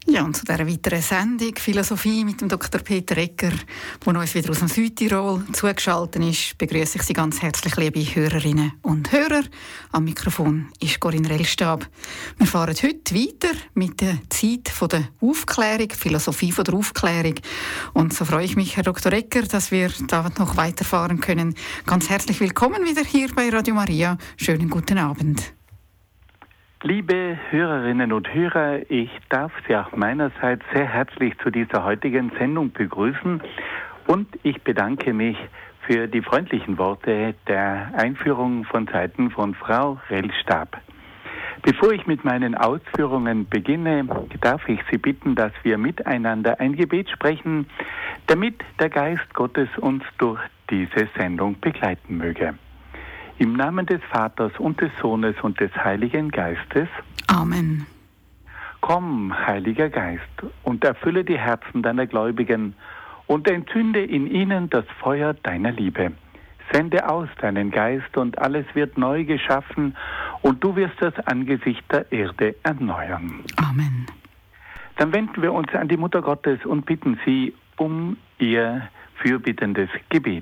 Ja, und zu dieser weiteren Sendung Philosophie mit dem Dr. Peter Egger, der uns wieder aus dem Südtirol zugeschaltet ist, begrüße ich Sie ganz herzlich, liebe Hörerinnen und Hörer. Am Mikrofon ist Corinne Rellstab. Wir fahren heute weiter mit der Zeit der Aufklärung, Philosophie der Aufklärung. Und so freue ich mich, Herr Dr. Egger, dass wir da noch weiterfahren können. Ganz herzlich willkommen wieder hier bei Radio Maria. Schönen guten Abend. Liebe Hörerinnen und Hörer, ich darf Sie auch meinerseits sehr herzlich zu dieser heutigen Sendung begrüßen und ich bedanke mich für die freundlichen Worte der Einführung von Seiten von Frau Rellstab. Bevor ich mit meinen Ausführungen beginne, darf ich Sie bitten, dass wir miteinander ein Gebet sprechen, damit der Geist Gottes uns durch diese Sendung begleiten möge. Im Namen des Vaters und des Sohnes und des Heiligen Geistes. Amen. Komm, Heiliger Geist, und erfülle die Herzen deiner Gläubigen und entzünde in ihnen das Feuer deiner Liebe. Sende aus deinen Geist und alles wird neu geschaffen und du wirst das Angesicht der Erde erneuern. Amen. Dann wenden wir uns an die Mutter Gottes und bitten sie um ihr fürbittendes Gebet.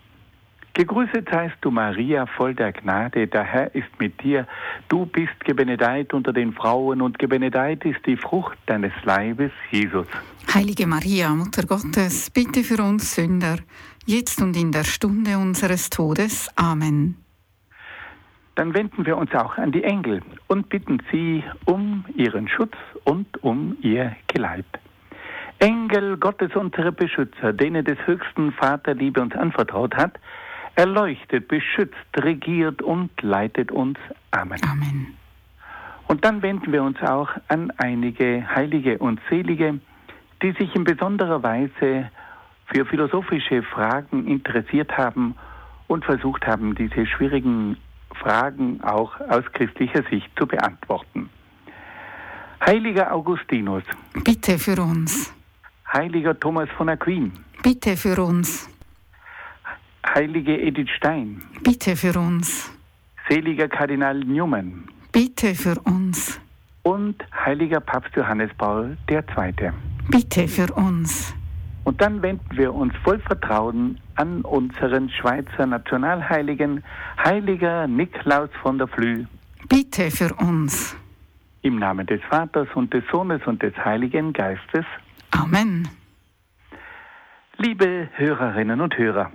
Gegrüßet seist du, Maria, voll der Gnade, der Herr ist mit dir. Du bist gebenedeit unter den Frauen und gebenedeit ist die Frucht deines Leibes, Jesus. Heilige Maria, Mutter Gottes, bitte für uns Sünder, jetzt und in der Stunde unseres Todes. Amen. Dann wenden wir uns auch an die Engel und bitten sie um ihren Schutz und um ihr Geleit. Engel Gottes, unsere Beschützer, denen des höchsten Vaterliebe uns anvertraut hat, erleuchtet, beschützt, regiert und leitet uns. Amen. Amen. Und dann wenden wir uns auch an einige Heilige und Selige, die sich in besonderer Weise für philosophische Fragen interessiert haben und versucht haben, diese schwierigen Fragen auch aus christlicher Sicht zu beantworten. Heiliger Augustinus. Bitte für uns. Heiliger Thomas von Aquin. Bitte für uns. Heilige Edith Stein. Bitte für uns. Seliger Kardinal Newman. Bitte für uns. Und heiliger Papst Johannes Paul II. Bitte für uns. Und dann wenden wir uns voll Vertrauen an unseren Schweizer Nationalheiligen, heiliger Niklaus von der Flüe. Bitte für uns. Im Namen des Vaters und des Sohnes und des Heiligen Geistes. Amen. Liebe Hörerinnen und Hörer,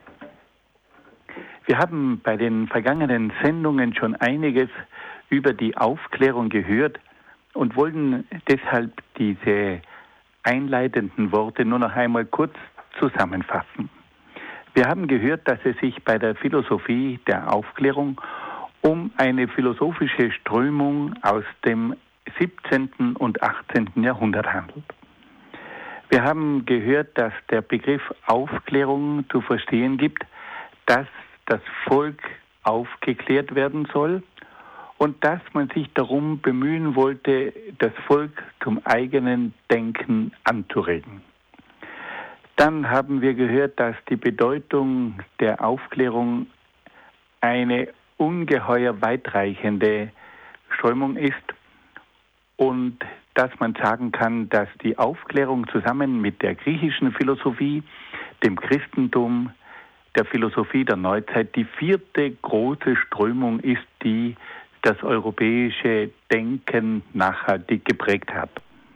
wir haben bei den vergangenen Sendungen schon einiges über die Aufklärung gehört und wollen deshalb diese einleitenden Worte nur noch einmal kurz zusammenfassen. Wir haben gehört, dass es sich bei der Philosophie der Aufklärung um eine philosophische Strömung aus dem 17. und 18. Jahrhundert handelt. Wir haben gehört, dass der Begriff Aufklärung zu verstehen gibt, dass das Volk aufgeklärt werden soll und dass man sich darum bemühen wollte, das Volk zum eigenen Denken anzuregen. Dann haben wir gehört, dass die Bedeutung der Aufklärung eine ungeheuer weitreichende Strömung ist und dass man sagen kann, dass die Aufklärung zusammen mit der griechischen Philosophie, dem Christentum, der Philosophie der Neuzeit die vierte große Strömung ist, die das europäische Denken nachhaltig geprägt hat.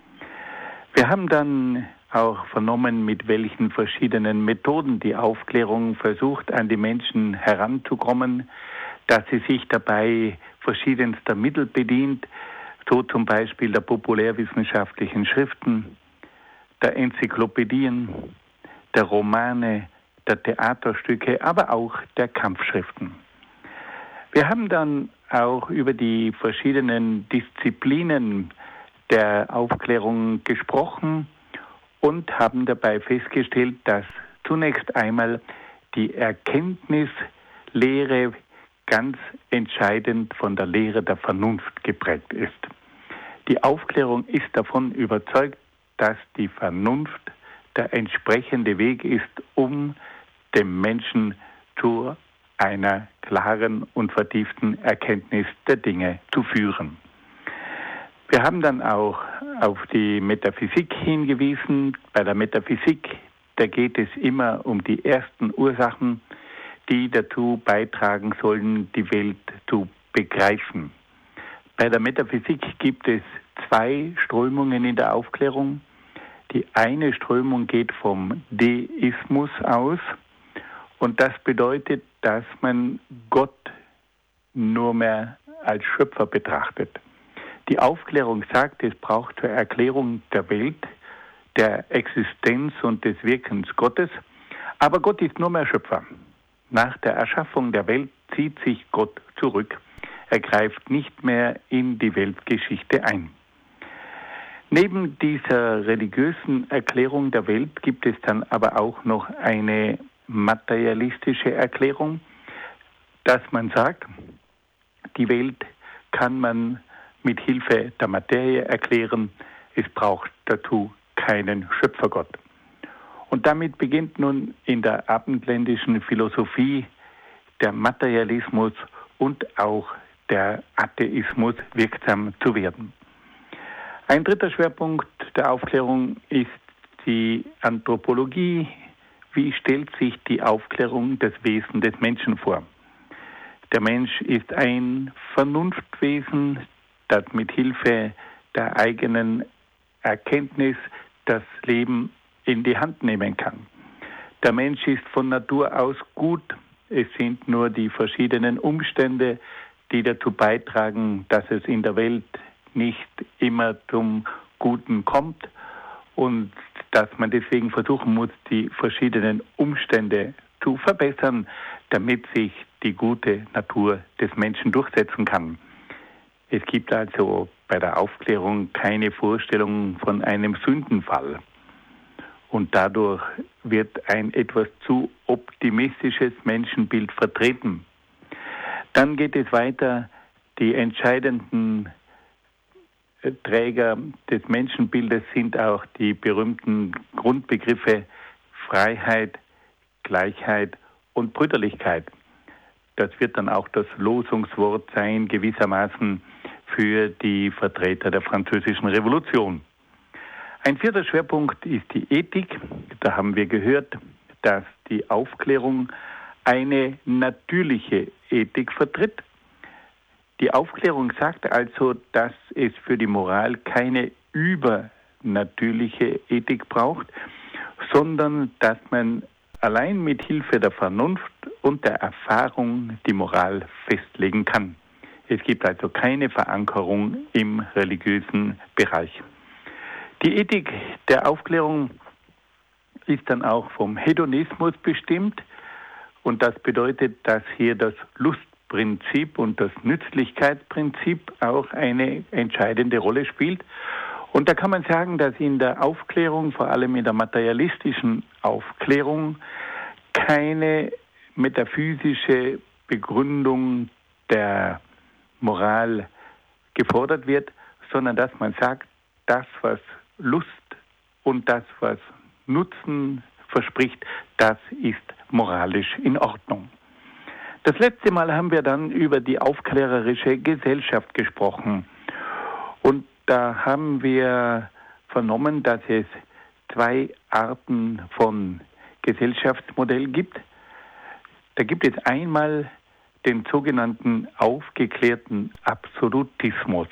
Wir haben dann auch vernommen, mit welchen verschiedenen Methoden die Aufklärung versucht, an die Menschen heranzukommen, dass sie sich dabei verschiedenster Mittel bedient, so zum Beispiel der populärwissenschaftlichen Schriften, der Enzyklopädien, der Romane, der Theaterstücke, aber auch der Kampfschriften. Wir haben dann auch über die verschiedenen Disziplinen der Aufklärung gesprochen und haben dabei festgestellt, dass zunächst einmal die Erkenntnislehre ganz entscheidend von der Lehre der Vernunft geprägt ist. Die Aufklärung ist davon überzeugt, dass die Vernunft der entsprechende Weg ist, um dem Menschen zu einer klaren und vertieften Erkenntnis der Dinge zu führen. Wir haben dann auch auf die Metaphysik hingewiesen. Bei der Metaphysik, da geht es immer um die ersten Ursachen, die dazu beitragen sollen, die Welt zu begreifen. Bei der Metaphysik gibt es zwei Strömungen in der Aufklärung. Die eine Strömung geht vom Deismus aus und das bedeutet, dass man Gott nur mehr als Schöpfer betrachtet. Die Aufklärung sagt, es braucht zur Erklärung der Welt, der Existenz und des Wirkens Gottes, aber Gott ist nur mehr Schöpfer. Nach der Erschaffung der Welt zieht sich Gott zurück. Er greift nicht mehr in die Weltgeschichte ein. Neben dieser religiösen Erklärung der Welt gibt es dann aber auch noch eine materialistische Erklärung, dass man sagt, die Welt kann man mit Hilfe der Materie erklären, es braucht dazu keinen Schöpfergott. Und damit beginnt nun in der abendländischen Philosophie der Materialismus und auch der Atheismus wirksam zu werden. Ein dritter Schwerpunkt der Aufklärung ist die Anthropologie. Wie stellt sich die Aufklärung das Wesen des Menschen vor? Der Mensch ist ein Vernunftwesen, das mit Hilfe der eigenen Erkenntnis das Leben in die Hand nehmen kann. Der Mensch ist von Natur aus gut. Es sind nur die verschiedenen Umstände, die dazu beitragen, dass es in der Welt nicht immer zum Guten kommt und dass man deswegen versuchen muss, die verschiedenen Umstände zu verbessern, damit sich die gute Natur des Menschen durchsetzen kann. Es gibt also bei der Aufklärung keine Vorstellung von einem Sündenfall. Und dadurch wird ein etwas zu optimistisches Menschenbild vertreten. Dann geht es weiter, die entscheidenden Träger des Menschenbildes sind auch die berühmten Grundbegriffe Freiheit, Gleichheit und Brüderlichkeit. Das wird dann auch das Losungswort sein, gewissermaßen für die Vertreter der Französischen Revolution. Ein vierter Schwerpunkt ist die Ethik. Da haben wir gehört, dass die Aufklärung eine natürliche Ethik vertritt. Die Aufklärung sagt also, dass es für die Moral keine übernatürliche Ethik braucht, sondern dass man allein mit Hilfe der Vernunft und der Erfahrung die Moral festlegen kann. Es gibt also keine Verankerung im religiösen Bereich. Die Ethik der Aufklärung ist dann auch vom Hedonismus bestimmt und das bedeutet, dass hier das Lustprinzip und das Nützlichkeitsprinzip auch eine entscheidende Rolle spielt. Und da kann man sagen, dass in der Aufklärung, vor allem in der materialistischen Aufklärung, keine metaphysische Begründung der Moral gefordert wird, sondern dass man sagt, das, was Lust und das, was Nutzen verspricht, das ist moralisch in Ordnung. Das letzte Mal haben wir dann über die aufklärerische Gesellschaft gesprochen. Und da haben wir vernommen, dass es zwei Arten von Gesellschaftsmodell gibt. Da gibt es einmal den sogenannten aufgeklärten Absolutismus.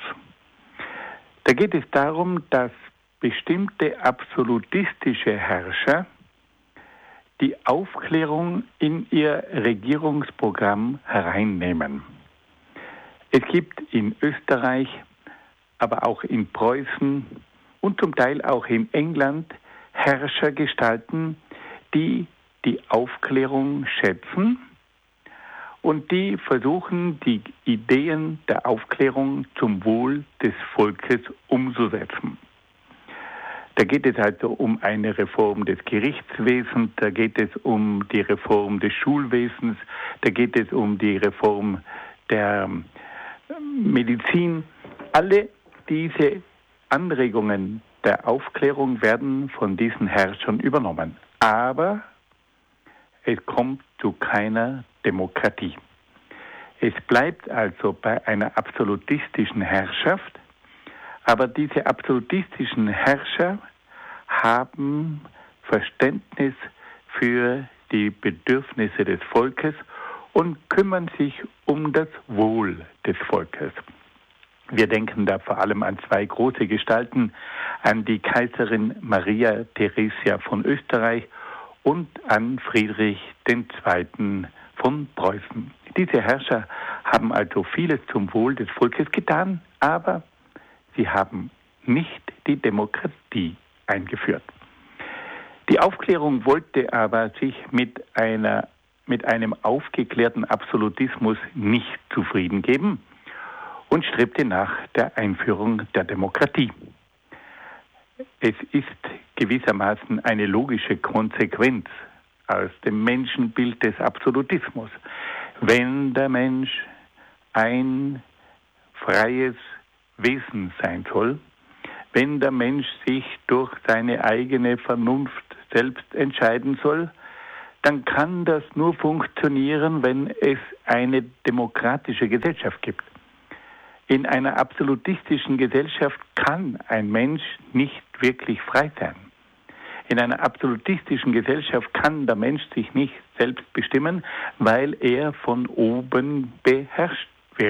Da geht es darum, dass bestimmte absolutistische Herrscher die Aufklärung in ihr Regierungsprogramm hereinnehmen. Es gibt in Österreich, aber auch in Preußen und zum Teil auch in England Herrschergestalten, die die Aufklärung schätzen und die versuchen, die Ideen der Aufklärung zum Wohl des Volkes umzusetzen. Da geht es also um eine Reform des Gerichtswesens, da geht es um die Reform des Schulwesens, da geht es um die Reform der Medizin. Alle diese Anregungen der Aufklärung werden von diesen Herrschern übernommen. Aber es kommt zu keiner Demokratie. Es bleibt also bei einer absolutistischen Herrschaft, Aber diese absolutistischen Herrscher haben Verständnis für die Bedürfnisse des Volkes und kümmern sich um das Wohl des Volkes. Wir denken da vor allem an zwei große Gestalten, an die Kaiserin Maria Theresia von Österreich und an Friedrich II. Von Preußen. Diese Herrscher haben also vieles zum Wohl des Volkes getan, aber sie haben nicht die Demokratie eingeführt. Die Aufklärung wollte aber sich mit einem aufgeklärten Absolutismus nicht zufrieden geben und strebte nach der Einführung der Demokratie. Es ist gewissermaßen eine logische Konsequenz aus dem Menschenbild des Absolutismus. Wenn der Mensch ein freies Wesen sein soll, wenn der Mensch sich durch seine eigene Vernunft selbst entscheiden soll, dann kann das nur funktionieren, wenn es eine demokratische Gesellschaft gibt. In einer absolutistischen Gesellschaft kann ein Mensch nicht wirklich frei sein. In einer absolutistischen Gesellschaft kann der Mensch sich nicht selbst bestimmen, weil er von oben beherrscht wird.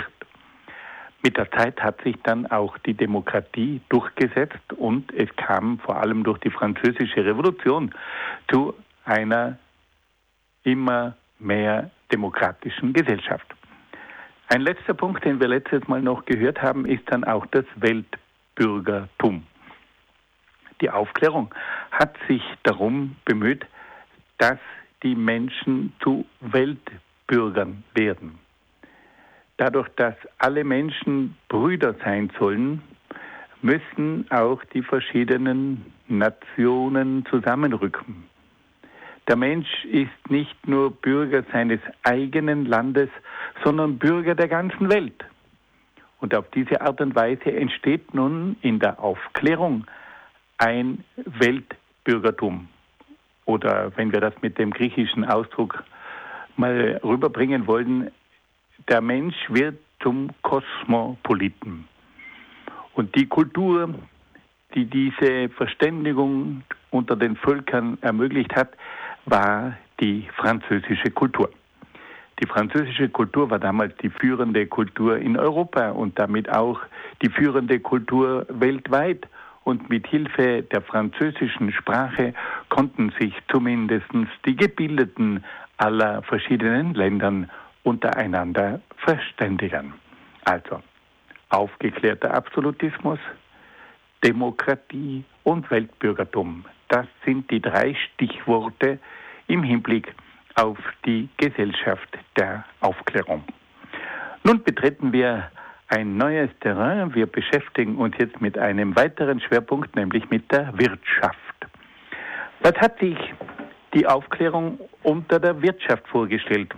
Mit der Zeit hat sich dann auch die Demokratie durchgesetzt und es kam vor allem durch die Französische Revolution zu einer immer mehr demokratischen Gesellschaft. Ein letzter Punkt, den wir letztes Mal noch gehört haben, ist dann auch das Weltbürgertum. Die Aufklärung hat sich darum bemüht, dass die Menschen zu Weltbürgern werden. Dadurch, dass alle Menschen Brüder sein sollen, müssen auch die verschiedenen Nationen zusammenrücken. Der Mensch ist nicht nur Bürger seines eigenen Landes, sondern Bürger der ganzen Welt. Und auf diese Art und Weise entsteht nun in der Aufklärung ein Weltbürgertum. Oder wenn wir das mit dem griechischen Ausdruck mal rüberbringen wollen, der Mensch wird zum Kosmopoliten. Und die Kultur, die diese Verständigung unter den Völkern ermöglicht hat, war die französische Kultur. Die französische Kultur war damals die führende Kultur in Europa und damit auch die führende Kultur weltweit. Und mit Hilfe der französischen Sprache konnten sich zumindest die Gebildeten aller verschiedenen Ländern untereinander verständigen. Also aufgeklärter Absolutismus, Demokratie und Weltbürgertum. Das sind die drei Stichworte im Hinblick auf die Gesellschaft der Aufklärung. Nun betreten wir ein neues Terrain. Wir beschäftigen uns jetzt mit einem weiteren Schwerpunkt, nämlich mit der Wirtschaft. Was hat sich die Aufklärung unter der Wirtschaft vorgestellt?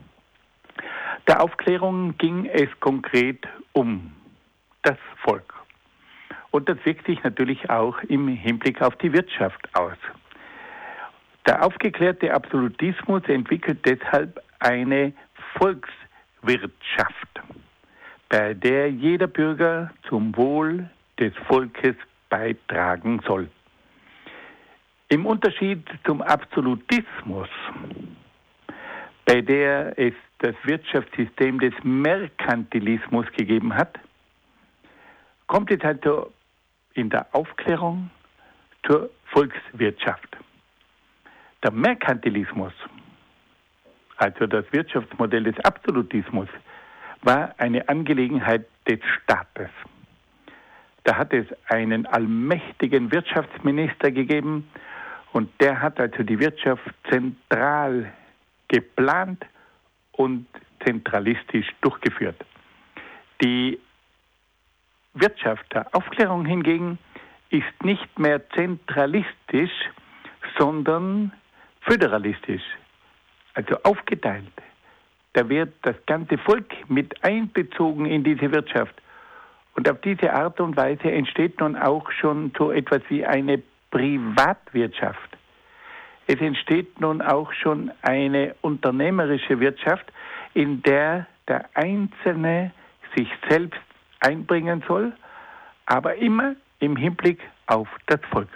Der Aufklärung ging es konkret um das Volk. Und das wirkt sich natürlich auch im Hinblick auf die Wirtschaft aus. Der aufgeklärte Absolutismus entwickelt deshalb eine Volkswirtschaft, bei der jeder Bürger zum Wohl des Volkes beitragen soll. Im Unterschied zum Absolutismus, bei der es das Wirtschaftssystem des Merkantilismus gegeben hat, kommt es also in der Aufklärung zur Volkswirtschaft. Der Merkantilismus, also das Wirtschaftsmodell des Absolutismus, war eine Angelegenheit des Staates. Da hat es einen allmächtigen Wirtschaftsminister gegeben und der hat also die Wirtschaft zentral geplant und zentralistisch durchgeführt. Die Wirtschaft der Aufklärung hingegen ist nicht mehr zentralistisch, sondern föderalistisch, also aufgeteilt. Da wird das ganze Volk mit einbezogen in diese Wirtschaft. Und auf diese Art und Weise entsteht nun auch schon so etwas wie eine Privatwirtschaft. Es entsteht nun auch schon eine unternehmerische Wirtschaft, in der der Einzelne sich selbst einbringen soll, aber immer im Hinblick auf das Volk.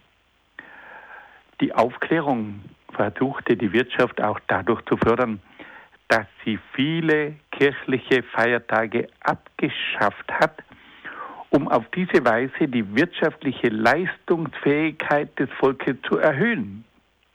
Die Aufklärung versuchte die Wirtschaft auch dadurch zu fördern, dass sie viele kirchliche Feiertage abgeschafft hat, um auf diese Weise die wirtschaftliche Leistungsfähigkeit des Volkes zu erhöhen.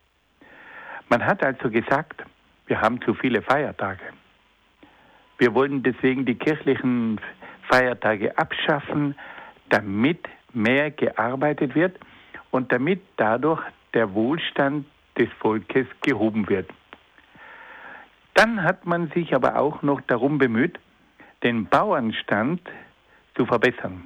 Man hat also gesagt, wir haben zu viele Feiertage. Wir wollen deswegen die kirchlichen Feiertage abschaffen, damit mehr gearbeitet wird und damit dadurch der Wohlstand des Volkes gehoben wird. Dann hat man sich aber auch noch darum bemüht, den Bauernstand zu verbessern.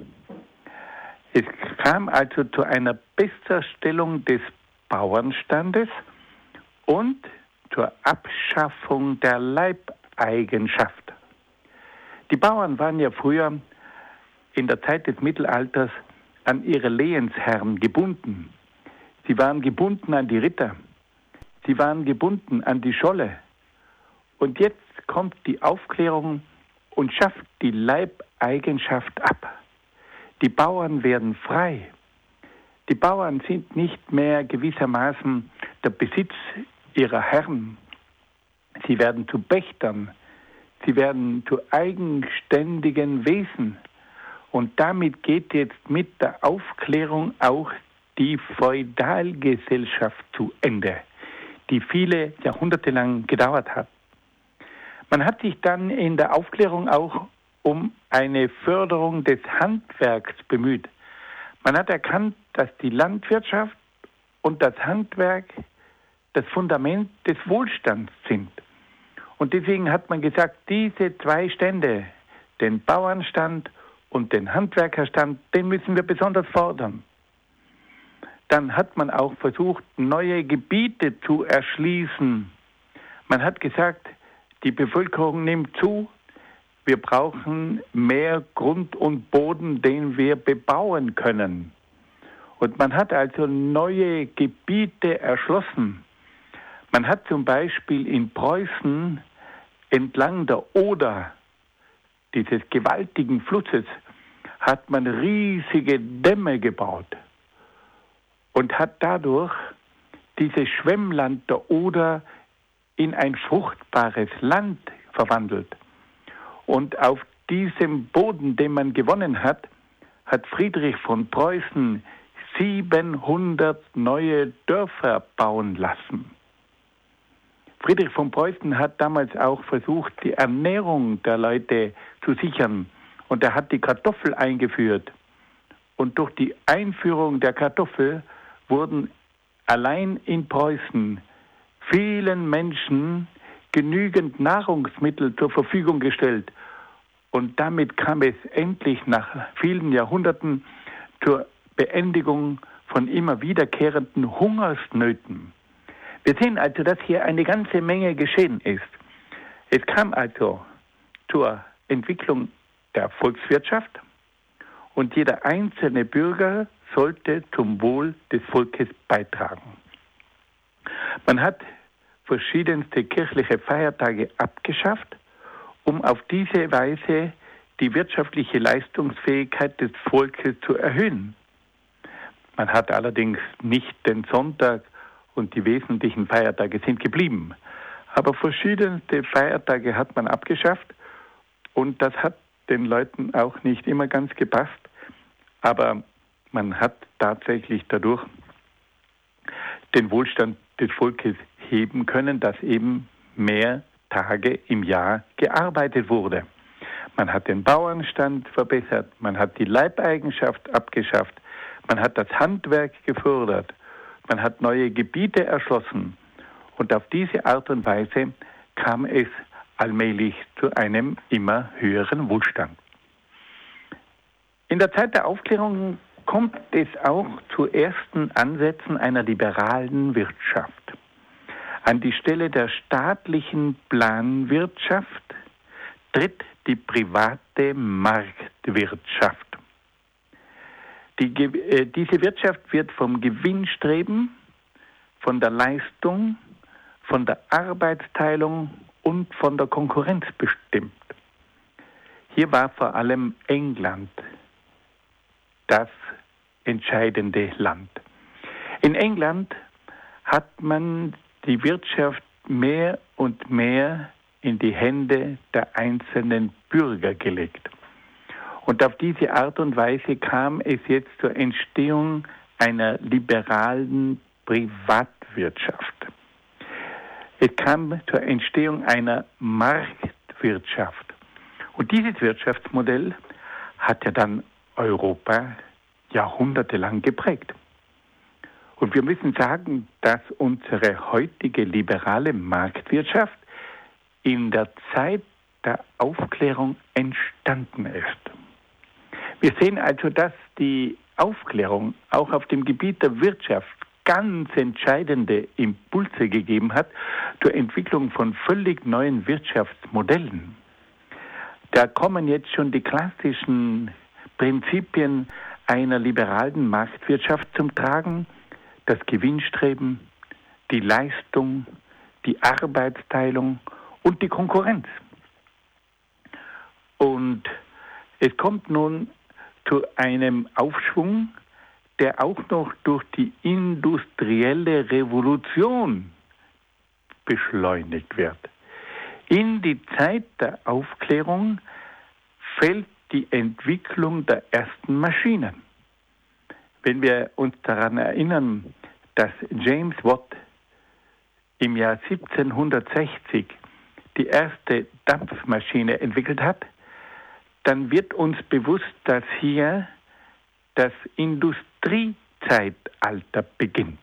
Es kam also zu einer Besserstellung des Bauernstandes und zur Abschaffung der Leibeigenschaft. Die Bauern waren ja früher in der Zeit des Mittelalters an ihre Lehensherren gebunden. Sie waren gebunden an die Ritter. Sie waren gebunden an die Scholle. Und jetzt kommt die Aufklärung und schafft die Leibeigenschaft ab. Die Bauern werden frei. Die Bauern sind nicht mehr gewissermaßen der Besitz ihrer Herren. Sie werden zu Pächtern. Sie werden zu eigenständigen Wesen. Und damit geht jetzt mit der Aufklärung auch die Feudalgesellschaft zu Ende, die viele Jahrhunderte lang gedauert hat. Man hat sich dann in der Aufklärung auch um eine Förderung des Handwerks bemüht. Man hat erkannt, dass die Landwirtschaft und das Handwerk das Fundament des Wohlstands sind. Und deswegen hat man gesagt, diese zwei Stände, den Bauernstand und den Handwerkerstand, den müssen wir besonders fordern. Dann hat man auch versucht, neue Gebiete zu erschließen. Man hat gesagt, die Bevölkerung nimmt zu, wir brauchen mehr Grund und Boden, den wir bebauen können. Und man hat also neue Gebiete erschlossen. Man hat zum Beispiel in Preußen entlang der Oder, dieses gewaltigen Flusses, hat man riesige Dämme gebaut und hat dadurch dieses Schwemmland der Oder in ein fruchtbares Land verwandelt. Und auf diesem Boden, den man gewonnen hat, hat Friedrich von Preußen 700 neue Dörfer bauen lassen. Friedrich von Preußen hat damals auch versucht, die Ernährung der Leute zu sichern. Und er hat die Kartoffel eingeführt. Und durch die Einführung der Kartoffel wurden allein in Preußen vielen Menschen genügend Nahrungsmittel zur Verfügung gestellt. Und damit kam es endlich nach vielen Jahrhunderten zur Beendigung von immer wiederkehrenden Hungersnöten. Wir sehen also, dass hier eine ganze Menge geschehen ist. Es kam also zur Entwicklung der Volkswirtschaft und jeder einzelne Bürger sollte zum Wohl des Volkes beitragen. Man hat verschiedenste kirchliche Feiertage abgeschafft, um auf diese Weise die wirtschaftliche Leistungsfähigkeit des Volkes zu erhöhen. Man hat allerdings nicht den Sonntag und die wesentlichen Feiertage sind geblieben. Aber verschiedenste Feiertage hat man abgeschafft und das hat den Leuten auch nicht immer ganz gepasst. Aber man hat tatsächlich dadurch den Wohlstand des Volkes heben können, dass eben mehr Tage im Jahr gearbeitet wurde. Man hat den Bauernstand verbessert, man hat die Leibeigenschaft abgeschafft, man hat das Handwerk gefördert, man hat neue Gebiete erschlossen und auf diese Art und Weise kam es allmählich zu einem immer höheren Wohlstand. In der Zeit der Aufklärung kommt es auch zu ersten Ansätzen einer liberalen Wirtschaft. An die Stelle der staatlichen Planwirtschaft tritt die private Marktwirtschaft. Diese Wirtschaft wird vom Gewinnstreben, von der Leistung, von der Arbeitsteilung und von der Konkurrenz bestimmt. Hier war vor allem England das entscheidende Land. In England hat man die Wirtschaft mehr und mehr in die Hände der einzelnen Bürger gelegt. Und auf diese Art und Weise kam es jetzt zur Entstehung einer liberalen Privatwirtschaft. Es kam zur Entstehung einer Marktwirtschaft. Und dieses Wirtschaftsmodell hat ja dann Europa jahrhundertelang geprägt. Und wir müssen sagen, dass unsere heutige liberale Marktwirtschaft in der Zeit der Aufklärung entstanden ist. Wir sehen also, dass die Aufklärung auch auf dem Gebiet der Wirtschaft ganz entscheidende Impulse gegeben hat zur Entwicklung von völlig neuen Wirtschaftsmodellen. Da kommen jetzt schon die klassischen Prinzipien einer liberalen Marktwirtschaft zum Tragen: das Gewinnstreben, die Leistung, die Arbeitsteilung und die Konkurrenz. Und es kommt nun zu einem Aufschwung, der auch noch durch die industrielle Revolution beschleunigt wird. In die Zeit der Aufklärung fällt die Entwicklung der ersten Maschinen. Wenn wir uns daran erinnern, dass James Watt im Jahr 1760 die erste Dampfmaschine entwickelt hat, dann wird uns bewusst, dass hier das Industriezeitalter beginnt.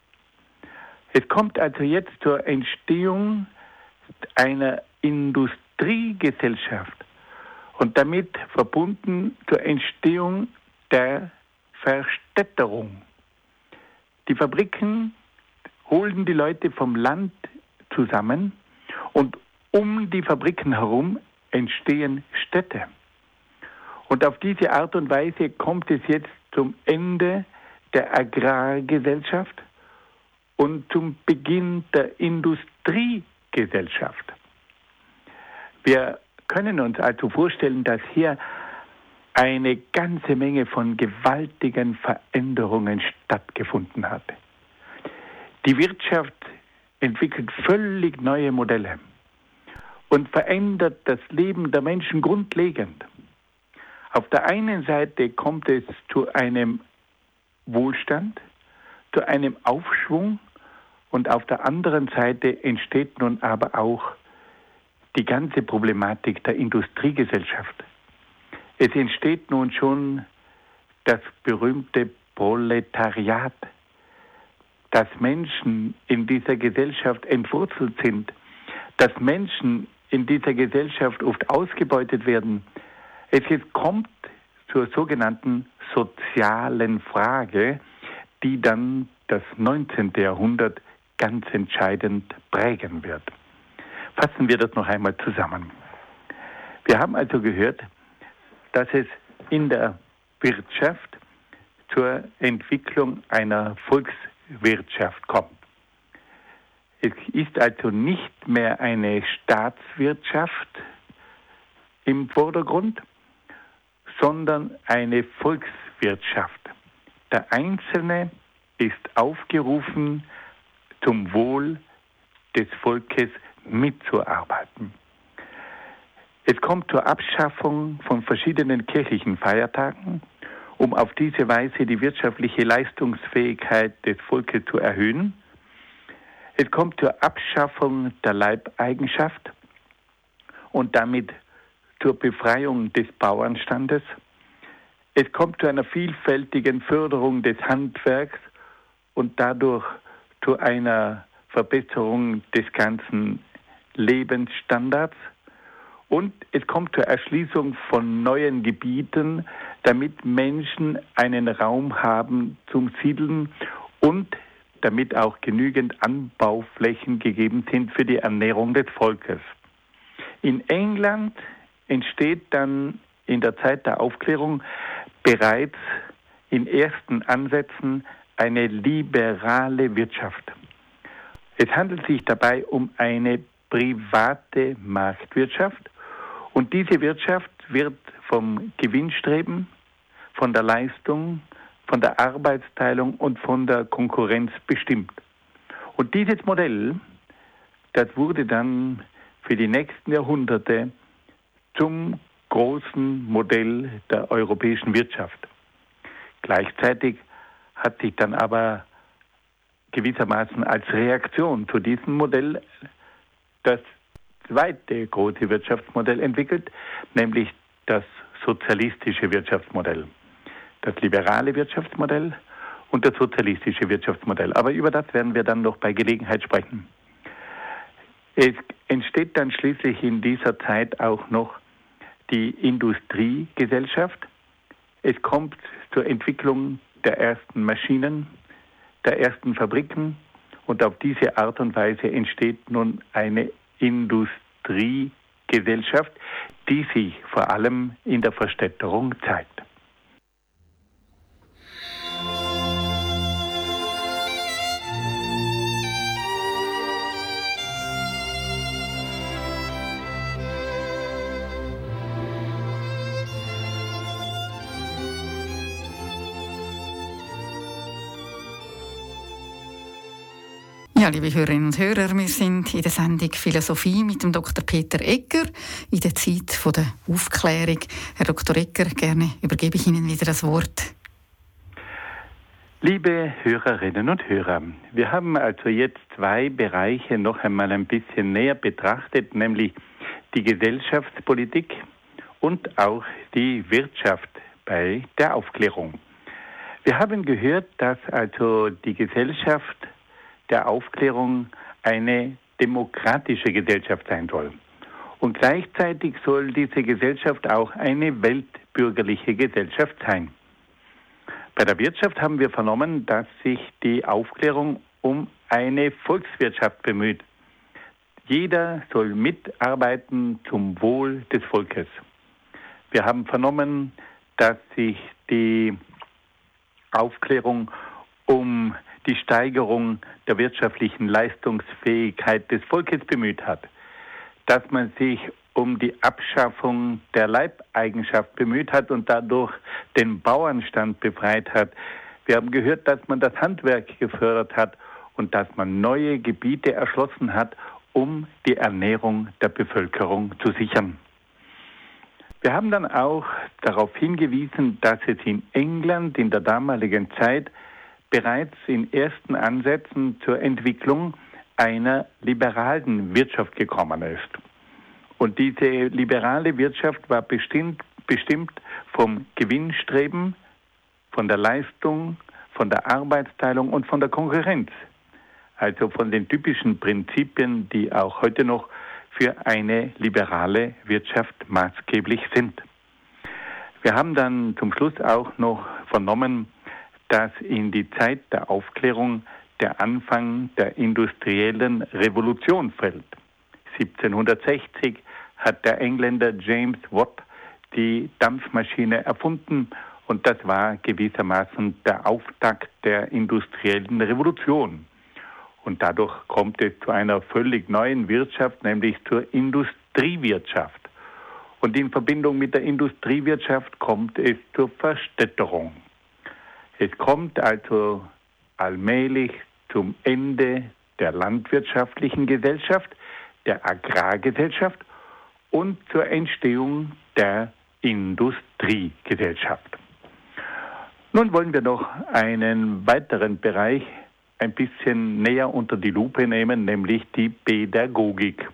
Es kommt also jetzt zur Entstehung einer Industriegesellschaft und damit verbunden zur Entstehung der Verstädterung. Die Fabriken holen die Leute vom Land zusammen und um die Fabriken herum entstehen Städte. Und auf diese Art und Weise kommt es jetzt zum Ende der Agrargesellschaft und zum Beginn der Industriegesellschaft. Wir können uns also vorstellen, dass hier eine ganze Menge von gewaltigen Veränderungen stattgefunden hat. Die Wirtschaft entwickelt völlig neue Modelle und verändert das Leben der Menschen grundlegend. Auf der einen Seite kommt es zu einem Wohlstand, zu einem Aufschwung, und auf der anderen Seite entsteht nun aber auch die ganze Problematik der Industriegesellschaft. Es entsteht nun schon das berühmte Proletariat, dass Menschen in dieser Gesellschaft entwurzelt sind, dass Menschen in dieser Gesellschaft oft ausgebeutet werden. Es kommt zur sogenannten sozialen Frage, die dann das 19. Jahrhundert ganz entscheidend prägen wird. Fassen wir das noch einmal zusammen. Wir haben also gehört, dass es in der Wirtschaft zur Entwicklung einer Volkswirtschaft kommt. Es ist also nicht mehr eine Staatswirtschaft im Vordergrund, sondern eine Volkswirtschaft. Der Einzelne ist aufgerufen, zum Wohl des Volkes mitzuarbeiten. Es kommt zur Abschaffung von verschiedenen kirchlichen Feiertagen, um auf diese Weise die wirtschaftliche Leistungsfähigkeit des Volkes zu erhöhen. Es kommt zur Abschaffung der Leibeigenschaft und damit zur Befreiung des Bauernstandes. Es kommt zu einer vielfältigen Förderung des Handwerks und dadurch zu einer Verbesserung des ganzen Lebensstandards. Und es kommt zur Erschließung von neuen Gebieten, damit Menschen einen Raum haben zum Siedeln und damit auch genügend Anbauflächen gegeben sind für die Ernährung des Volkes. In England entsteht dann in der Zeit der Aufklärung bereits in ersten Ansätzen eine liberale Wirtschaft. Es handelt sich dabei um eine private Marktwirtschaft und diese Wirtschaft wird vom Gewinnstreben, von der Leistung, von der Arbeitsteilung und von der Konkurrenz bestimmt. Und dieses Modell, das wurde dann für die nächsten Jahrhunderte zum großen Modell der europäischen Wirtschaft. Gleichzeitig hat sich dann aber gewissermaßen als Reaktion zu diesem Modell das zweite große Wirtschaftsmodell entwickelt, nämlich das sozialistische Wirtschaftsmodell. Das liberale Wirtschaftsmodell und das sozialistische Wirtschaftsmodell. Aber über das werden wir dann noch bei Gelegenheit sprechen. Es entsteht dann schließlich in dieser Zeit auch noch die Industriegesellschaft. Es kommt zur Entwicklung der ersten Maschinen, der ersten Fabriken und auf diese Art und Weise entsteht nun eine Industriegesellschaft, die sich vor allem in der Verstädterung zeigt. Ja, liebe Hörerinnen und Hörer, wir sind in der Sendung Philosophie mit dem Dr. Peter Egger in der Zeit der Aufklärung. Herr Dr. Egger, gerne übergebe ich Ihnen wieder das Wort. Liebe Hörerinnen und Hörer, wir haben also jetzt zwei Bereiche noch einmal ein bisschen näher betrachtet, nämlich die Gesellschaftspolitik und auch die Wirtschaft bei der Aufklärung. Wir haben gehört, dass also die Gesellschaft der Aufklärung eine demokratische Gesellschaft sein soll. Und gleichzeitig soll diese Gesellschaft auch eine weltbürgerliche Gesellschaft sein. Bei der Wirtschaft haben wir vernommen, dass sich die Aufklärung um eine Volkswirtschaft bemüht. Jeder soll mitarbeiten zum Wohl des Volkes. Wir haben vernommen, dass sich die Aufklärung um die Steigerung der wirtschaftlichen Leistungsfähigkeit des Volkes bemüht hat, dass man sich um die Abschaffung der Leibeigenschaft bemüht hat und dadurch den Bauernstand befreit hat. Wir haben gehört, dass man das Handwerk gefördert hat und dass man neue Gebiete erschlossen hat, um die Ernährung der Bevölkerung zu sichern. Wir haben dann auch darauf hingewiesen, dass es in England in der damaligen Zeit bereits in ersten Ansätzen zur Entwicklung einer liberalen Wirtschaft gekommen ist. Und diese liberale Wirtschaft war bestimmt vom Gewinnstreben, von der Leistung, von der Arbeitsteilung und von der Konkurrenz. Also von den typischen Prinzipien, die auch heute noch für eine liberale Wirtschaft maßgeblich sind. Wir haben dann zum Schluss auch noch vernommen, dass in die Zeit der Aufklärung der Anfang der industriellen Revolution fällt. 1760 hat der Engländer James Watt die Dampfmaschine erfunden und das war gewissermaßen der Auftakt der industriellen Revolution. Und dadurch kommt es zu einer völlig neuen Wirtschaft, nämlich zur Industriewirtschaft. Und in Verbindung mit der Industriewirtschaft kommt es zur Verstädterung. Es kommt also allmählich zum Ende der landwirtschaftlichen Gesellschaft, der Agrargesellschaft und zur Entstehung der Industriegesellschaft. Nun wollen wir noch einen weiteren Bereich ein bisschen näher unter die Lupe nehmen, nämlich die Pädagogik,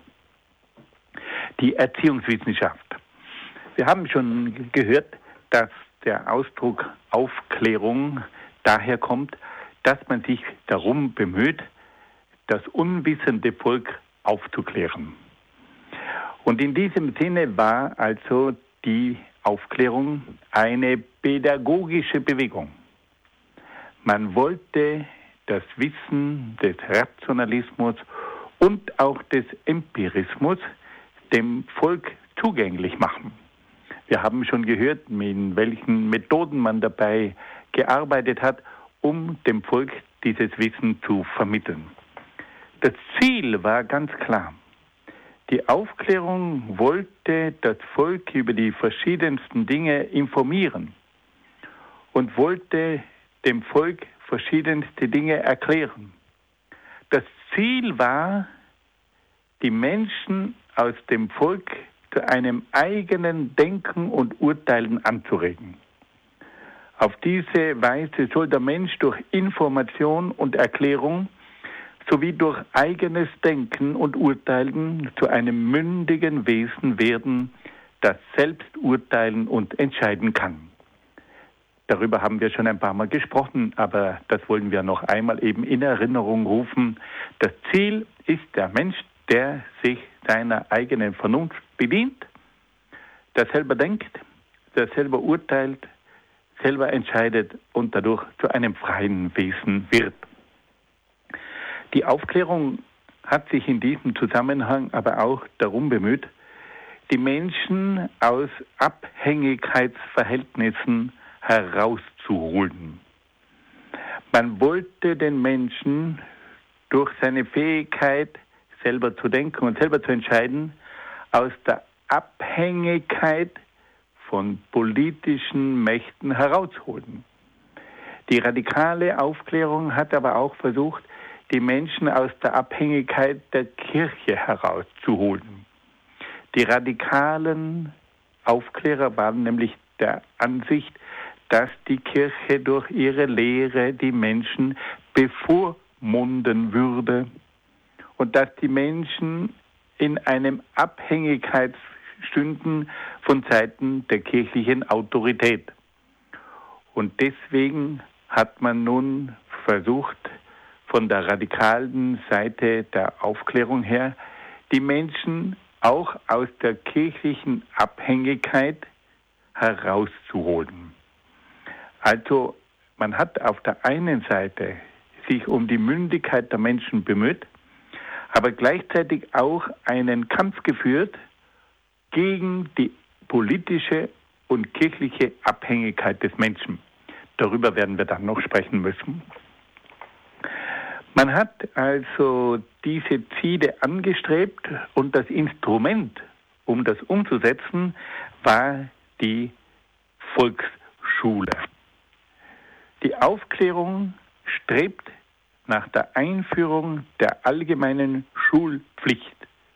die Erziehungswissenschaft. Wir haben schon gehört, dass der Ausdruck Aufklärung daher kommt, dass man sich darum bemüht, das unwissende Volk aufzuklären. Und in diesem Sinne war also die Aufklärung eine pädagogische Bewegung. Man wollte das Wissen des Rationalismus und auch des Empirismus dem Volk zugänglich machen. Wir haben schon gehört, mit welchen Methoden man dabei gearbeitet hat, um dem Volk dieses Wissen zu vermitteln. Das Ziel war ganz klar. Die Aufklärung wollte das Volk über die verschiedensten Dinge informieren. und wollte dem Volk verschiedenste Dinge erklären. Das Ziel war, die Menschen aus dem Volk zu einem eigenen Denken und Urteilen anzuregen. Auf diese Weise soll der Mensch durch Information und Erklärung sowie durch eigenes Denken und Urteilen zu einem mündigen Wesen werden, das selbst urteilen und entscheiden kann. Darüber haben wir schon ein paar Mal gesprochen, aber das wollen wir noch einmal eben in Erinnerung rufen. Das Ziel ist der Mensch, der sich seiner eigenen Vernunft bedient, der selber denkt, der selber urteilt, selber entscheidet und dadurch zu einem freien Wesen wird. Die Aufklärung hat sich in diesem Zusammenhang aber auch darum bemüht, die Menschen aus Abhängigkeitsverhältnissen herauszuholen. Man wollte den Menschen durch seine Fähigkeit, selber zu denken und selber zu entscheiden, aus der Abhängigkeit von politischen Mächten herausholen. Die radikale Aufklärung hat aber auch versucht, die Menschen aus der Abhängigkeit der Kirche herauszuholen. Die radikalen Aufklärer waren nämlich der Ansicht, dass die Kirche durch ihre Lehre die Menschen bevormunden würde und dass die Menschen in einem Abhängigkeit stünden von Seiten der kirchlichen Autorität. Und deswegen hat man nun versucht, von der radikalen Seite der Aufklärung her, die Menschen auch aus der kirchlichen Abhängigkeit herauszuholen. Also man hat auf der einen Seite sich um die Mündigkeit der Menschen bemüht, aber gleichzeitig auch einen Kampf geführt gegen die politische und kirchliche Abhängigkeit des Menschen. Darüber werden wir dann noch sprechen müssen. Man hat also diese Ziele angestrebt und das Instrument, um das umzusetzen, war die Volksschule. Die Aufklärung strebt nach der Einführung der allgemeinen Schulpflicht.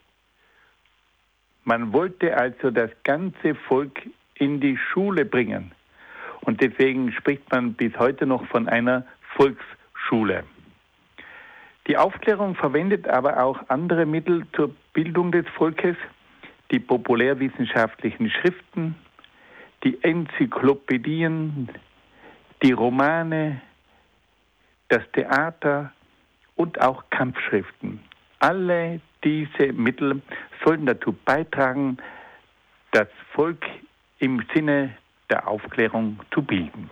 Man wollte also das ganze Volk in die Schule bringen. Und deswegen spricht man bis heute noch von einer Volksschule. Die Aufklärung verwendet aber auch andere Mittel zur Bildung des Volkes, die populärwissenschaftlichen Schriften, die Enzyklopädien, die Romane, das Theater und auch Kampfschriften. Alle diese Mittel sollen dazu beitragen, das Volk im Sinne der Aufklärung zu bilden.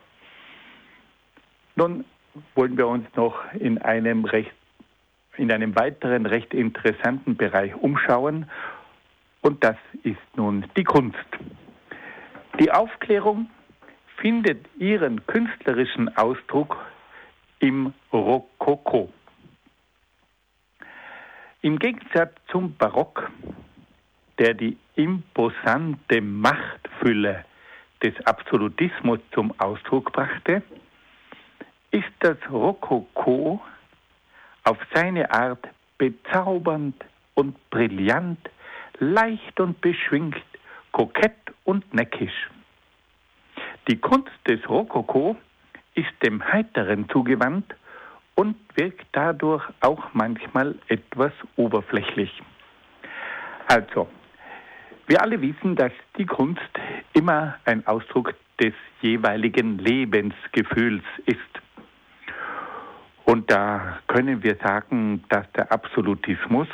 Nun wollen wir uns noch in einem weiteren recht interessanten Bereich umschauen, und das ist nun die Kunst. Die Aufklärung findet ihren künstlerischen Ausdruck im Rokoko. Im Gegensatz zum Barock, der die imposante Machtfülle des Absolutismus zum Ausdruck brachte, ist das Rokoko auf seine Art bezaubernd und brillant, leicht und beschwingt, kokett und neckisch. Die Kunst des Rokoko ist dem Heiteren zugewandt und wirkt dadurch auch manchmal etwas oberflächlich. Also, wir alle wissen, dass die Kunst immer ein Ausdruck des jeweiligen Lebensgefühls ist. Und da können wir sagen, dass der Absolutismus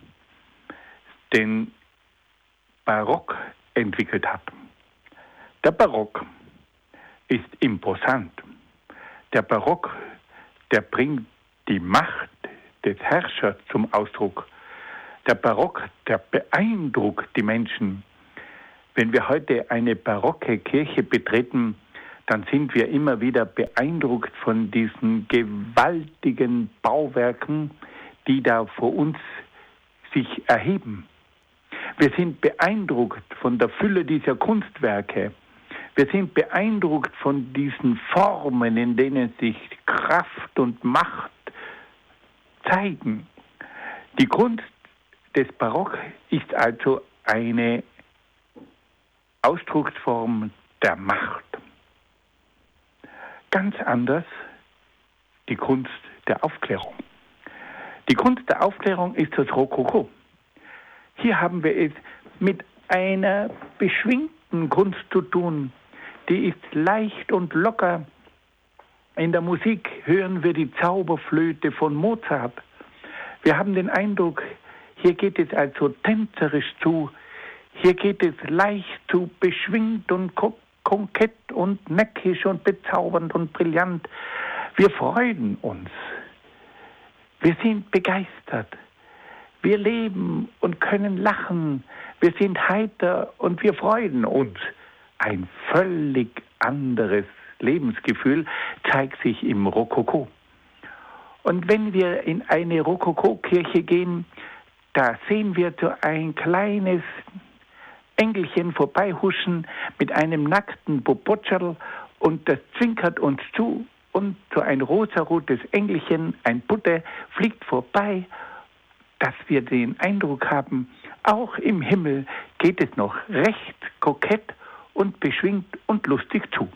den Barock entwickelt hat. Der Barock ist imposant. Der Barock, der bringt die Macht des Herrschers zum Ausdruck. Der Barock, der beeindruckt die Menschen. Wenn wir heute eine barocke Kirche betreten, dann sind wir immer wieder beeindruckt von diesen gewaltigen Bauwerken, die da vor uns sich erheben. Wir sind beeindruckt von der Fülle dieser Kunstwerke. Wir sind beeindruckt von diesen Formen, in denen sich Kraft und Macht zeigen. Die Kunst des Barock ist also eine Ausdrucksform der Macht. Ganz anders die Kunst der Aufklärung. Die Kunst der Aufklärung ist das Rokoko. Hier haben wir es mit einer beschwingten Kunst zu tun, die ist leicht und locker. In der Musik hören wir die Zauberflöte von Mozart. Wir haben den Eindruck, hier geht es also tänzerisch zu, hier geht es leicht zu, beschwingt und kokett und neckisch und bezaubernd und brillant. Wir freuen uns. Wir sind begeistert. Wir leben und können lachen. Wir sind heiter und wir freuen uns. Ein völlig anderes Lebensgefühl zeigt sich im Rokoko. Und wenn wir in eine Rokoko-Kirche gehen, da sehen wir so ein kleines Engelchen vorbeihuschen mit einem nackten Popotschal und das zwinkert uns zu und so ein rosarotes Engelchen, ein Buddha, fliegt vorbei, dass wir den Eindruck haben, auch im Himmel geht es noch recht kokett und beschwingt und lustig zu.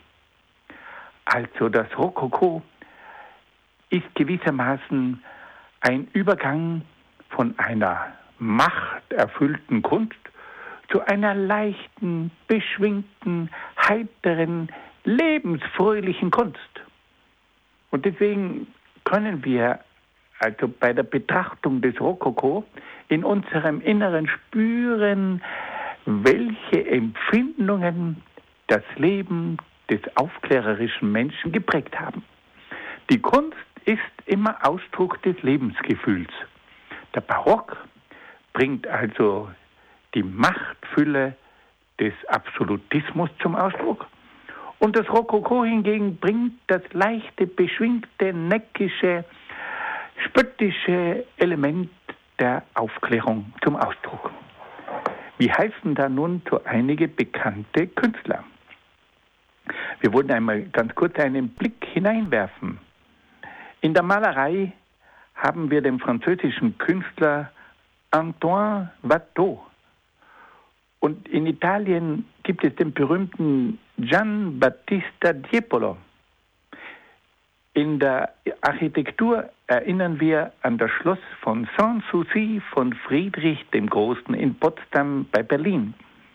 Also das Rokoko ist gewissermaßen ein Übergang von einer machterfüllten Kunst zu einer leichten, beschwingten, heiteren, lebensfröhlichen Kunst. Und deswegen können wir also bei der Betrachtung des Rokoko in unserem Inneren spüren, welche Empfindungen das Leben des aufklärerischen Menschen geprägt haben. Die Kunst ist immer Ausdruck des Lebensgefühls. Der Barock bringt also die Machtfülle des Absolutismus zum Ausdruck und das Rokoko hingegen bringt das leichte, beschwingte, neckische, spöttische Element der Aufklärung zum Ausdruck. Wie heißen da nun so einige bekannte Künstler? Wir wollen einmal ganz kurz einen Blick hineinwerfen. In der Malerei haben wir den französischen Künstler Antoine Watteau. Und in Italien gibt es den berühmten Gian Battista Tiepolo. In der Architektur erinnern wir an das Schloss von Sanssouci von Friedrich dem Großen in Potsdam bei Berlin.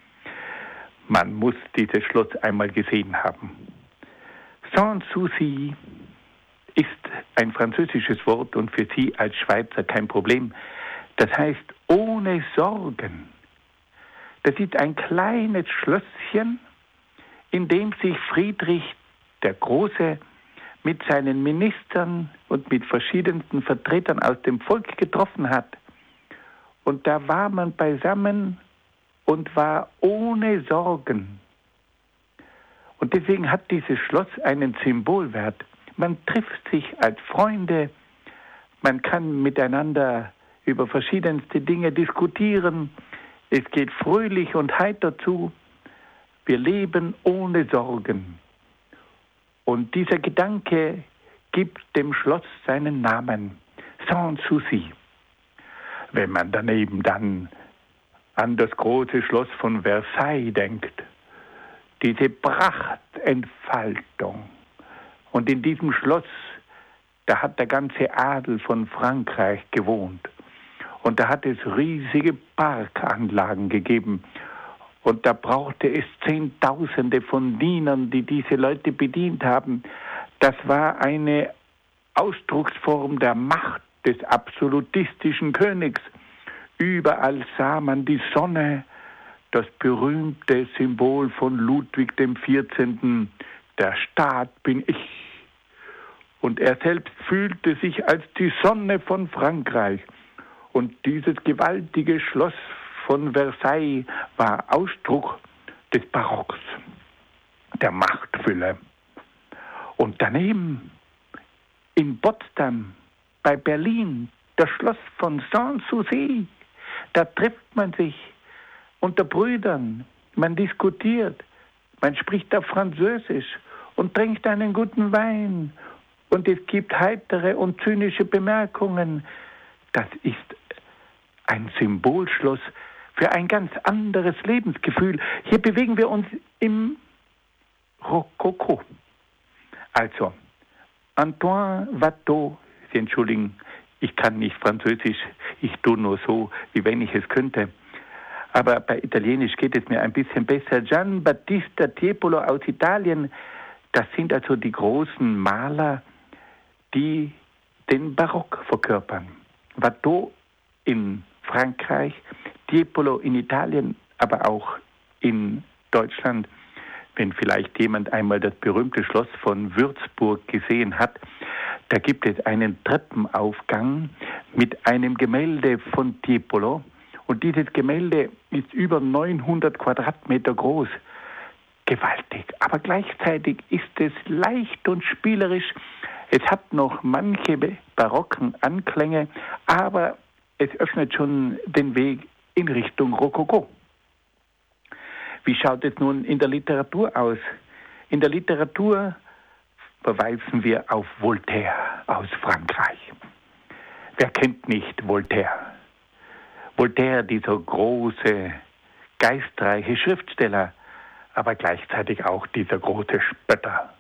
Man muss dieses Schloss einmal gesehen haben. Sanssouci ist ein französisches Wort und für Sie als Schweizer kein Problem. Das heißt ohne Sorgen. Das ist ein kleines Schlösschen, in dem sich Friedrich der Große mit seinen Ministern und mit verschiedensten Vertretern aus dem Volk getroffen hat. Und da war man beisammen und war ohne Sorgen. Und deswegen hat dieses Schloss einen Symbolwert. Man trifft sich als Freunde, man kann miteinander über verschiedenste Dinge diskutieren. Es geht fröhlich und heiter zu. Wir leben ohne Sorgen. Und dieser Gedanke gibt dem Schloss seinen Namen, Sanssouci. Wenn man daneben dann an das große Schloss von Versailles denkt, diese Prachtentfaltung. Und in diesem Schloss, da hat der ganze Adel von Frankreich gewohnt. Und da hat es riesige Parkanlagen gegeben. Und da brauchte es Zehntausende von Dienern, die diese Leute bedient haben. Das war eine Ausdrucksform der Macht des absolutistischen Königs. Überall sah man die Sonne, das berühmte Symbol von Ludwig XIV. Der Staat bin ich. Und er selbst fühlte sich als die Sonne von Frankreich. Und dieses gewaltige Schloss von Versailles war Ausdruck des Barocks, der Machtfülle. Und daneben in Potsdam, bei Berlin, das Schloss von Sanssouci, da trifft man sich unter Brüdern, man diskutiert, Man spricht auf Französisch und trinkt einen guten Wein. Und es gibt heitere und zynische Bemerkungen. Das ist ein Symbolschluss für ein ganz anderes Lebensgefühl. Hier bewegen wir uns im Rokoko. Also, Antoine Watteau, Sie entschuldigen, ich kann nicht Französisch, ich tue nur so, wie wenn ich es könnte. Aber bei Italienisch geht es mir ein bisschen besser. Gian Battista Tiepolo aus Italien, das sind also die großen Maler, die den Barock verkörpern. Watteau in Frankreich, Tiepolo in Italien, aber auch in Deutschland. Wenn vielleicht jemand einmal das berühmte Schloss von Würzburg gesehen hat, da gibt es einen Treppenaufgang mit einem Gemälde von Tiepolo. Und dieses Gemälde ist über 900 Quadratmeter groß. Gewaltig. Aber gleichzeitig ist es leicht und spielerisch. Es hat noch manche barocken Anklänge, aber es öffnet schon den Weg in Richtung Rokoko. Wie schaut es nun in der Literatur aus? In der Literatur verweisen wir auf Voltaire aus Frankreich. Wer kennt nicht Voltaire? Voltaire, dieser große, geistreiche Schriftsteller, aber gleichzeitig auch dieser große Spötter.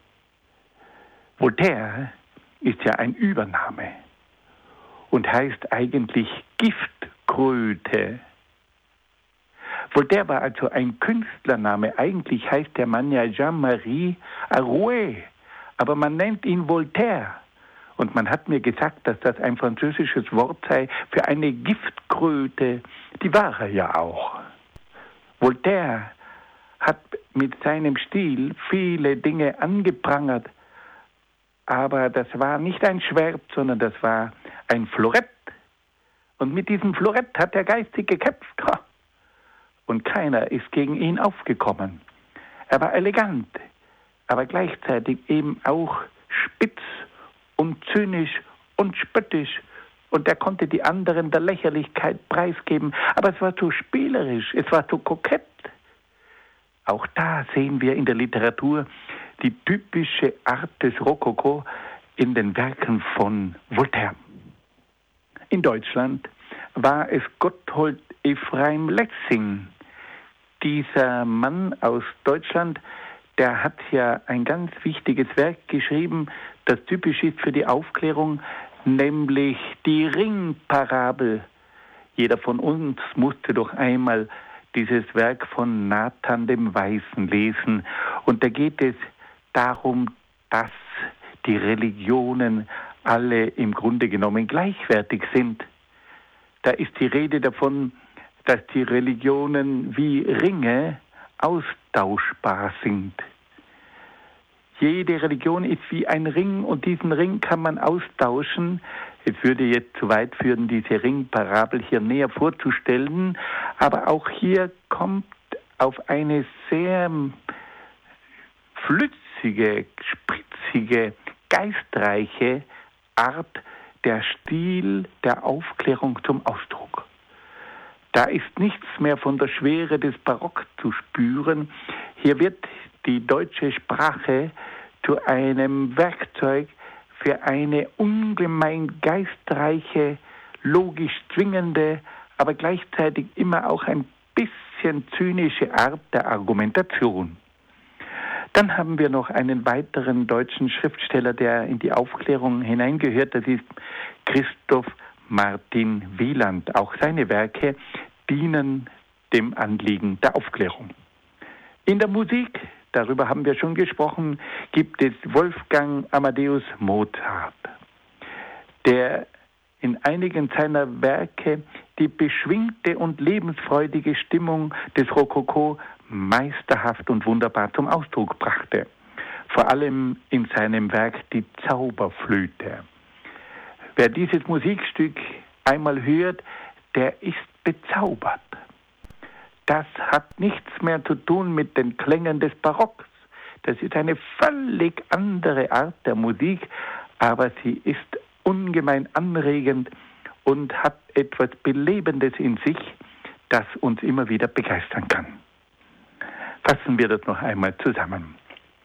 Voltaire ist ja ein Übername und heißt eigentlich Giftkröte. Voltaire war also ein Künstlername. Eigentlich heißt der Mann ja Jean-Marie Arouet, aber man nennt ihn Voltaire. Und man hat mir gesagt, dass das ein französisches Wort sei für eine Giftkröte. Die war er ja auch. Voltaire hat mit seinem Stil viele Dinge angeprangert, aber das war nicht ein Schwert, sondern das war ein Florett. Und mit diesem Florett hat er geistig gekämpft. Und keiner ist gegen ihn aufgekommen. Er war elegant, aber gleichzeitig eben auch spitz und zynisch und spöttisch. Und er konnte die anderen der Lächerlichkeit preisgeben. Aber es war so spielerisch, es war so kokett. Auch da sehen wir in der Literatur die typische Art des Rokoko in den Werken von Voltaire. In Deutschland war es Gotthold Ephraim Lessing. Dieser Mann aus Deutschland, der hat ja ein ganz wichtiges Werk geschrieben, das typisch ist für die Aufklärung, nämlich die Ringparabel. Jeder von uns musste doch einmal dieses Werk von Nathan dem Weisen lesen. Und da geht es darum, dass die Religionen alle im Grunde genommen gleichwertig sind. Da ist die Rede davon, dass die Religionen wie Ringe austauschbar sind. Jede Religion ist wie ein Ring und diesen Ring kann man austauschen. Es würde jetzt zu weit führen, diese Ringparabel hier näher vorzustellen, aber auch hier kommt auf eine sehr flüssige, spritzige, geistreiche Art der Stil der Aufklärung zum Ausdruck. Da ist nichts mehr von der Schwere des Barock zu spüren. Hier wird die deutsche Sprache zu einem Werkzeug für eine ungemein geistreiche, logisch zwingende, aber gleichzeitig immer auch ein bisschen zynische Art der Argumentation. Dann haben wir noch einen weiteren deutschen Schriftsteller, der in die Aufklärung hineingehört. Das ist Christoph Martin Wieland. Auch seine Werke dienen dem Anliegen der Aufklärung. In der Musik, darüber haben wir schon gesprochen, gibt es Wolfgang Amadeus Mozart, der in einigen seiner Werke die beschwingte und lebensfreudige Stimmung des Rokoko meisterhaft und wunderbar zum Ausdruck brachte. Vor allem in seinem Werk Die Zauberflöte. Wer dieses Musikstück einmal hört, der ist bezaubert. Das hat nichts mehr zu tun mit den Klängen des Barocks. Das ist eine völlig andere Art der Musik, aber sie ist ungemein anregend und hat etwas Belebendes in sich, das uns immer wieder begeistern kann. Fassen wir das noch einmal zusammen.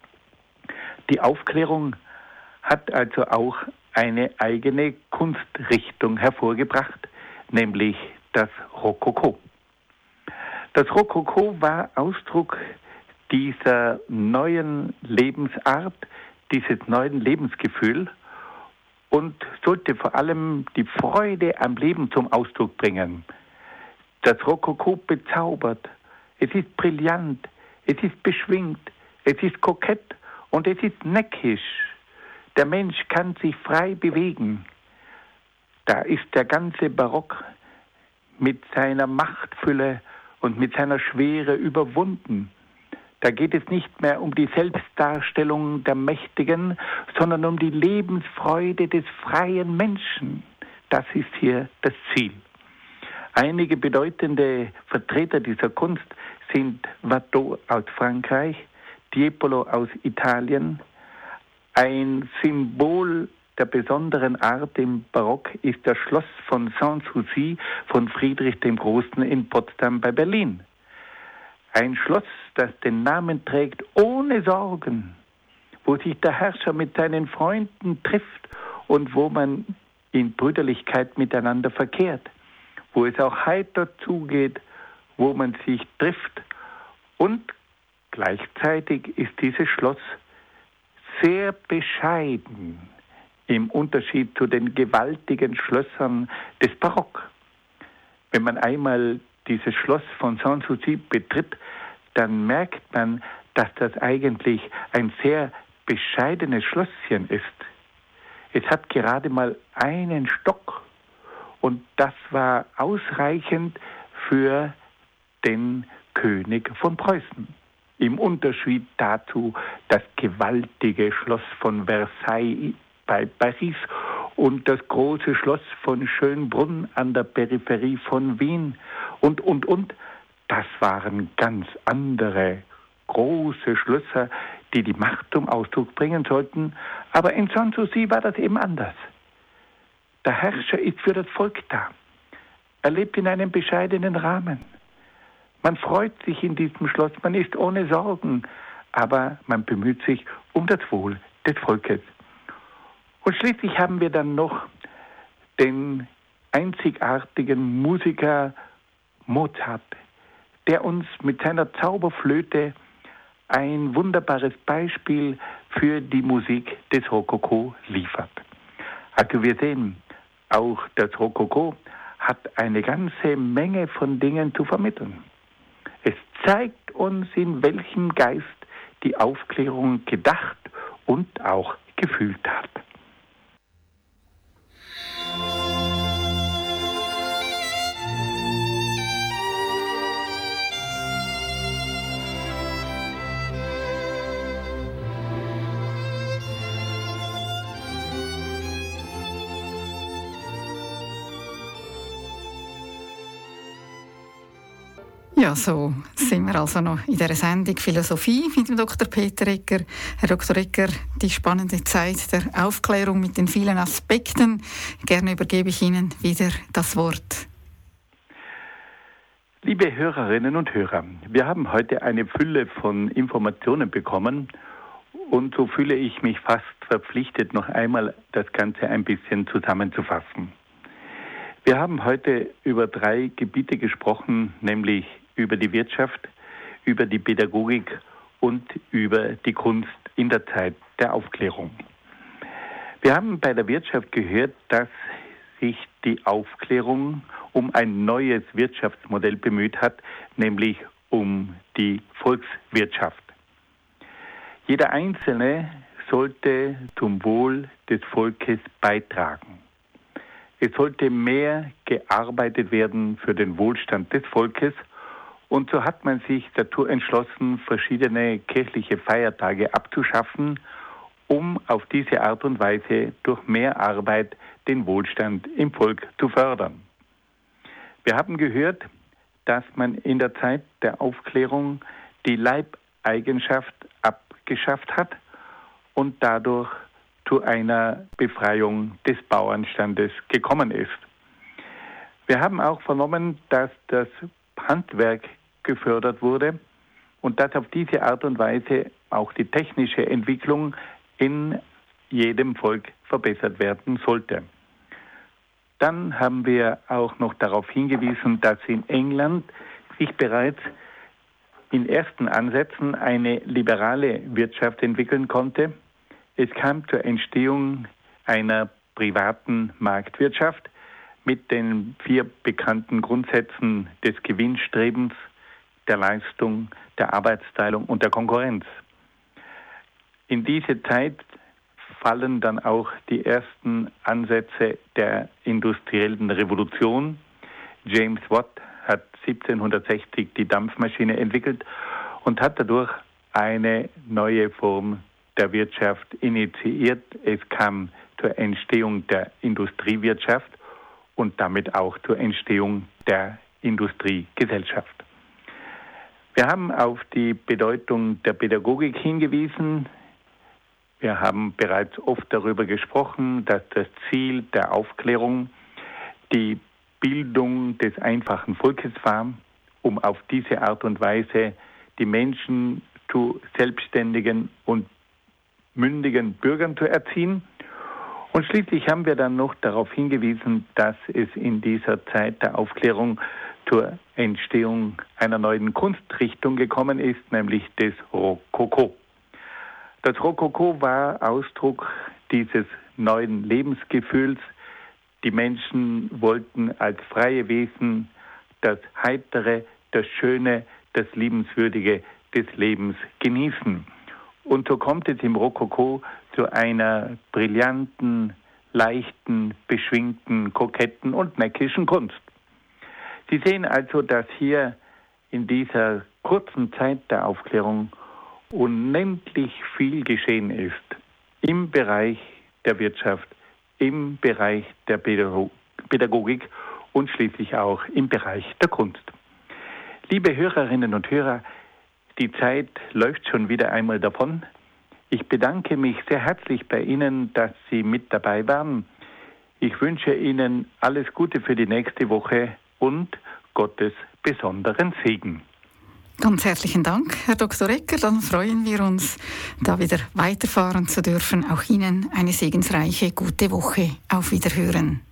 Die Aufklärung hat also auch eine eigene Kunstrichtung hervorgebracht, nämlich das Rokoko. Das Rokoko war Ausdruck dieser neuen Lebensart, dieses neuen Lebensgefühl und sollte vor allem die Freude am Leben zum Ausdruck bringen. Das Rokoko bezaubert, es ist brillant, es ist beschwingt, es ist kokett und es ist neckisch. Der Mensch kann sich frei bewegen. Da ist der ganze Barock mit seiner Machtfülle und mit seiner Schwere überwunden. Da geht es nicht mehr um die Selbstdarstellung der Mächtigen, sondern um die Lebensfreude des freien Menschen. Das ist hier das Ziel. Einige bedeutende Vertreter dieser Kunst sind Watteau aus Frankreich, Tiepolo aus Italien. Ein Symbol der besonderen Art im Barock ist das Schloss von Sanssouci von Friedrich dem Großen in Potsdam bei Berlin. Ein Schloss, das den Namen trägt, ohne Sorgen, wo sich der Herrscher mit seinen Freunden trifft und wo man in Brüderlichkeit miteinander verkehrt, wo es auch heiter zugeht, wo man sich trifft. Und gleichzeitig ist dieses Schloss sehr bescheiden im Unterschied zu den gewaltigen Schlössern des Barock. Wenn man einmal dieses Schloss von Sanssouci betritt, dann merkt man, dass das eigentlich ein sehr bescheidenes Schlösschen ist. Es hat gerade mal einen Stock und das war ausreichend für den König von Preußen. Im Unterschied dazu das gewaltige Schloss von Versailles bei Paris und das große Schloss von Schönbrunn an der Peripherie von Wien und. Das waren ganz andere große Schlösser, die die Macht zum Ausdruck bringen sollten. Aber in Sanssouci war das eben anders. Der Herrscher ist für das Volk da. Er lebt in einem bescheidenen Rahmen. Man freut sich in diesem Schloss, man ist ohne Sorgen, aber man bemüht sich um das Wohl des Volkes. Und schließlich haben wir dann noch den einzigartigen Musiker Mozart, der uns mit seiner Zauberflöte ein wunderbares Beispiel für die Musik des Rokoko liefert. Also wir sehen, auch das Rokoko hat eine ganze Menge von Dingen zu vermitteln. Es zeigt uns, in welchem Geist die Aufklärung gedacht und auch gefühlt hat. Ja, so sind wir also noch in dieser Sendung Philosophie mit dem Dr. Peter Egger. Herr Dr. Egger, die spannende Zeit der Aufklärung mit den vielen Aspekten. Gerne übergebe ich Ihnen wieder das Wort. Liebe Hörerinnen und Hörer, wir haben heute eine Fülle von Informationen bekommen und so fühle ich mich fast verpflichtet, noch einmal das Ganze ein bisschen zusammenzufassen. Wir haben heute über 3 Gebiete gesprochen, nämlich über die Wirtschaft, über die Pädagogik und über die Kunst in der Zeit der Aufklärung. Wir haben bei der Wirtschaft gehört, dass sich die Aufklärung um ein neues Wirtschaftsmodell bemüht hat, nämlich um die Volkswirtschaft. Jeder Einzelne sollte zum Wohl des Volkes beitragen. Es sollte mehr gearbeitet werden für den Wohlstand des Volkes und so hat man sich dazu entschlossen, verschiedene kirchliche Feiertage abzuschaffen, um auf diese Art und Weise durch mehr Arbeit den Wohlstand im Volk zu fördern. Wir haben gehört, dass man in der Zeit der Aufklärung die Leibeigenschaft abgeschafft hat und dadurch zu einer Befreiung des Bauernstandes gekommen ist. Wir haben auch vernommen, dass das Handwerk gefördert wurde und dass auf diese Art und Weise auch die technische Entwicklung in jedem Volk verbessert werden sollte. Dann haben wir auch noch darauf hingewiesen, dass in England sich bereits in ersten Ansätzen eine liberale Wirtschaft entwickeln konnte. Es kam zur Entstehung einer privaten Marktwirtschaft mit den 4 bekannten Grundsätzen des Gewinnstrebens, der Leistung, der Arbeitsteilung und der Konkurrenz. In diese Zeit fallen dann auch die ersten Ansätze der industriellen Revolution. James Watt hat 1760 die Dampfmaschine entwickelt und hat dadurch eine neue Form der Wirtschaft initiiert. Es kam zur Entstehung der Industriewirtschaft und damit auch zur Entstehung der Industriegesellschaft. Wir haben auf die Bedeutung der Pädagogik hingewiesen. Wir haben bereits oft darüber gesprochen, dass das Ziel der Aufklärung die Bildung des einfachen Volkes war, um auf diese Art und Weise die Menschen zu selbstständigen und mündigen Bürgern zu erziehen. Und schließlich haben wir dann noch darauf hingewiesen, dass es in dieser Zeit der Aufklärung zur Entstehung einer neuen Kunstrichtung gekommen ist, nämlich des Rokoko. Das Rokoko war Ausdruck dieses neuen Lebensgefühls. Die Menschen wollten als freie Wesen das Heitere, das Schöne, das Liebenswürdige des Lebens genießen. Und so kommt es im Rokoko zu einer brillanten, leichten, beschwingten, koketten und neckischen Kunst. Sie sehen also, dass hier in dieser kurzen Zeit der Aufklärung unendlich viel geschehen ist im Bereich der Wirtschaft, im Bereich der Pädagogik und schließlich auch im Bereich der Kunst. Liebe Hörerinnen und Hörer, die Zeit läuft schon wieder einmal davon. Ich bedanke mich sehr herzlich bei Ihnen, dass Sie mit dabei waren. Ich wünsche Ihnen alles Gute für die nächste Woche und Gottes besonderen Segen. Ganz herzlichen Dank, Herr Dr. Ecker. Dann freuen wir uns, da wieder weiterfahren zu dürfen. Auch Ihnen eine segensreiche, gute Woche. Auf Wiederhören.